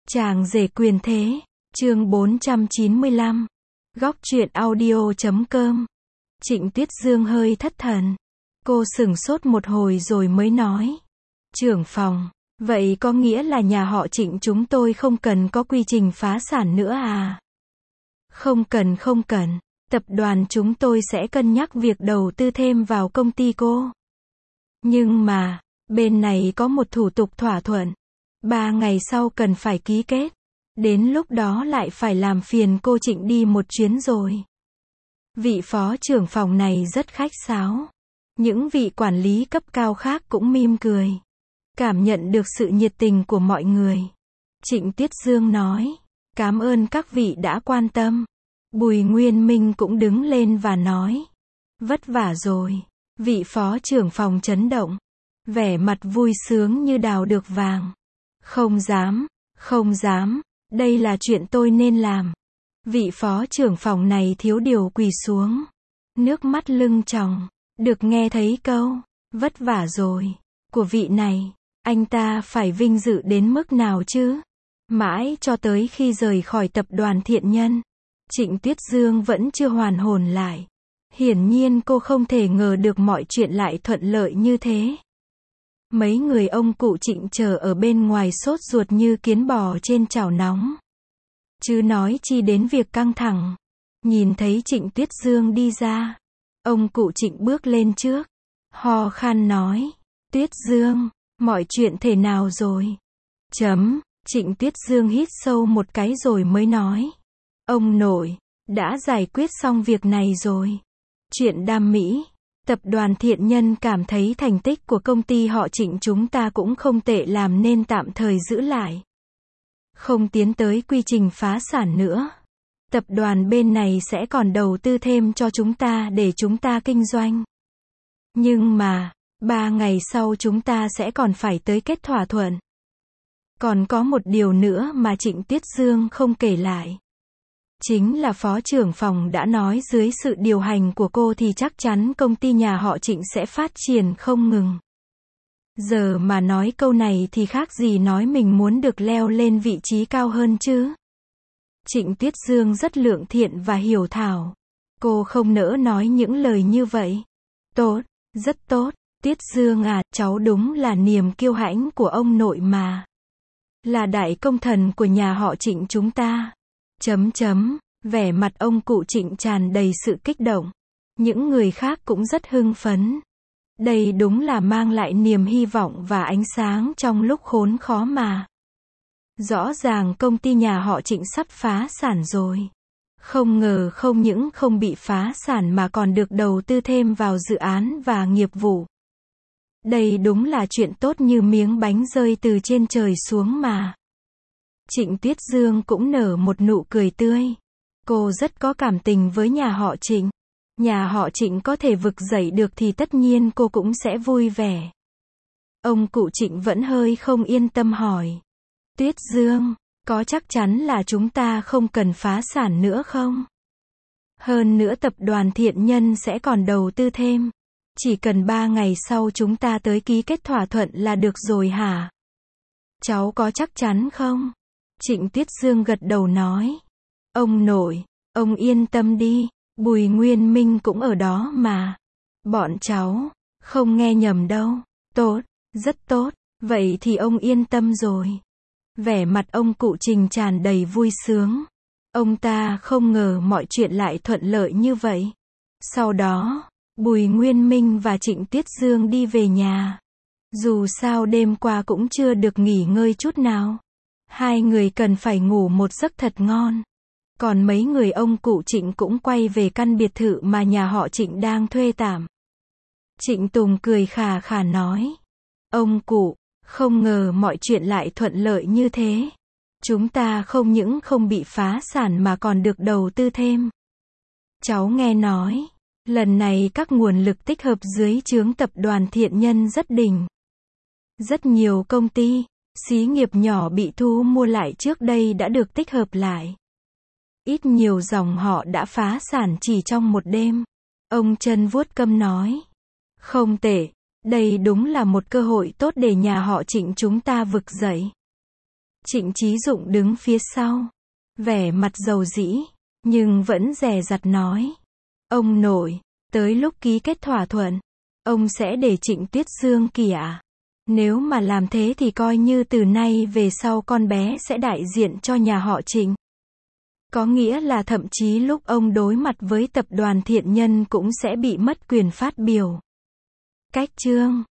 Chàng rể quyền thế, chương 495. Góc truyện audio.com. Trịnh Tuyết Dương hơi thất thần. Cô sửng sốt một hồi rồi mới nói. Trưởng phòng, vậy có nghĩa là nhà họ Trịnh chúng tôi không cần có quy trình phá sản nữa à? Không cần, tập đoàn chúng tôi sẽ cân nhắc việc đầu tư thêm vào công ty cô. Nhưng mà, bên này có một thủ tục thỏa thuận. 3 ngày sau cần phải ký kết. Đến lúc đó lại phải làm phiền cô Trịnh đi một chuyến rồi. Vị phó trưởng phòng này rất khách sáo. Những vị quản lý cấp cao khác cũng mỉm cười. Cảm nhận được sự nhiệt tình của mọi người. Trịnh Tuyết Dương nói, cảm ơn các vị đã quan tâm. Bùi Nguyên Minh cũng đứng lên và nói, vất vả rồi. Vị phó trưởng phòng chấn động. Vẻ mặt vui sướng như đào được vàng. Không dám, đây là chuyện tôi nên làm. Vị phó trưởng phòng này thiếu điều quỳ xuống. Nước mắt lưng tròng, được nghe thấy câu, vất vả rồi, của vị này, anh ta phải vinh dự đến mức nào chứ? Mãi cho tới khi rời khỏi tập đoàn Thiện Nhân, Trịnh Tuyết Dương vẫn chưa hoàn hồn lại. Hiển nhiên cô không thể ngờ được mọi chuyện lại thuận lợi như thế. Mấy người ông cụ Trịnh chờ ở bên ngoài sốt ruột như kiến bò trên chảo nóng. Chứ nói chi đến việc căng thẳng. Nhìn thấy Trịnh Tuyết Dương đi ra, ông cụ Trịnh bước lên trước, ho khan nói, Tuyết Dương, mọi chuyện thế nào rồi? Trịnh Tuyết Dương hít sâu một cái rồi mới nói, ông nội, đã giải quyết xong việc này rồi. Chuyện Đam Mỹ, tập đoàn Thiện Nhân cảm thấy thành tích của công ty họ Trịnh chúng ta cũng không tệ làm nên tạm thời giữ lại. Không tiến tới quy trình phá sản nữa. Tập đoàn bên này sẽ còn đầu tư thêm cho chúng ta để chúng ta kinh doanh. Nhưng mà, 3 ngày sau chúng ta sẽ còn phải tới kết thỏa thuận. Còn có một điều nữa mà Trịnh Tuyết Dương không kể lại. Chính là phó trưởng phòng đã nói dưới sự điều hành của cô thì chắc chắn công ty nhà họ Trịnh sẽ phát triển không ngừng. Giờ mà nói câu này thì khác gì nói mình muốn được leo lên vị trí cao hơn chứ. Trịnh Tuyết Dương rất lượng thiện và hiểu thảo. Cô không nỡ nói những lời như vậy. Tốt, rất tốt, Tuyết Dương à, cháu đúng là niềm kiêu hãnh của ông nội mà. Là đại công thần của nhà họ Trịnh chúng ta. Vẻ mặt ông cụ Trịnh tràn đầy sự kích động. Những người khác cũng rất hưng phấn. Đây đúng là mang lại niềm hy vọng và ánh sáng trong lúc khốn khó mà. Rõ ràng công ty nhà họ Trịnh sắp phá sản rồi. Không ngờ không những không bị phá sản mà còn được đầu tư thêm vào dự án và nghiệp vụ. Đây đúng là chuyện tốt như miếng bánh rơi từ trên trời xuống mà. Trịnh Tuyết Dương cũng nở một nụ cười tươi. Cô rất có cảm tình với nhà họ Trịnh. Nhà họ Trịnh có thể vực dậy được thì tất nhiên cô cũng sẽ vui vẻ. Ông cụ Trịnh vẫn hơi không yên tâm hỏi. Tuyết Dương, có chắc chắn là chúng ta không cần phá sản nữa không? Hơn nữa tập đoàn Thiện Nhân sẽ còn đầu tư thêm. Chỉ cần 3 ngày sau chúng ta tới ký kết thỏa thuận là được rồi hả? Cháu có chắc chắn không? Trịnh Tuyết Dương gật đầu nói. Ông nội, ông yên tâm đi, Bùi Nguyên Minh cũng ở đó mà. Bọn cháu, không nghe nhầm đâu. Tốt, rất tốt, vậy thì ông yên tâm rồi. Vẻ mặt ông cụ Trình tràn đầy vui sướng. Ông ta không ngờ mọi chuyện lại thuận lợi như vậy. Sau đó, Bùi Nguyên Minh và Trịnh Tuyết Dương đi về nhà. Dù sao đêm qua cũng chưa được nghỉ ngơi chút nào. Hai người cần phải ngủ một giấc thật ngon. Còn mấy người ông cụ Trịnh cũng quay về căn biệt thự mà nhà họ Trịnh đang thuê tạm. Trịnh Tùng cười khà khà nói. Ông cụ, không ngờ mọi chuyện lại thuận lợi như thế. Chúng ta không những không bị phá sản mà còn được đầu tư thêm. Cháu nghe nói, lần này các nguồn lực tích hợp dưới trướng tập đoàn Thiện Nhân rất đỉnh. Rất nhiều công ty, xí nghiệp nhỏ bị thu mua lại trước đây đã được tích hợp lại. Ít nhiều dòng họ đã phá sản chỉ trong một đêm. Ông Trân vuốt cằm nói. Không tệ, đây đúng là một cơ hội tốt để nhà họ Trịnh chúng ta vực dậy. Trịnh Chí Dụng đứng phía sau, vẻ mặt dầu dĩ, nhưng vẫn dè dặt nói. Ông nội, tới lúc ký kết thỏa thuận, ông sẽ để Trịnh Tuyết Dương ký à? Nếu mà làm thế thì coi như từ nay về sau con bé sẽ đại diện cho nhà họ Trịnh. Có nghĩa là thậm chí lúc ông đối mặt với tập đoàn Thiện Nhân cũng sẽ bị mất quyền phát biểu. Cách chương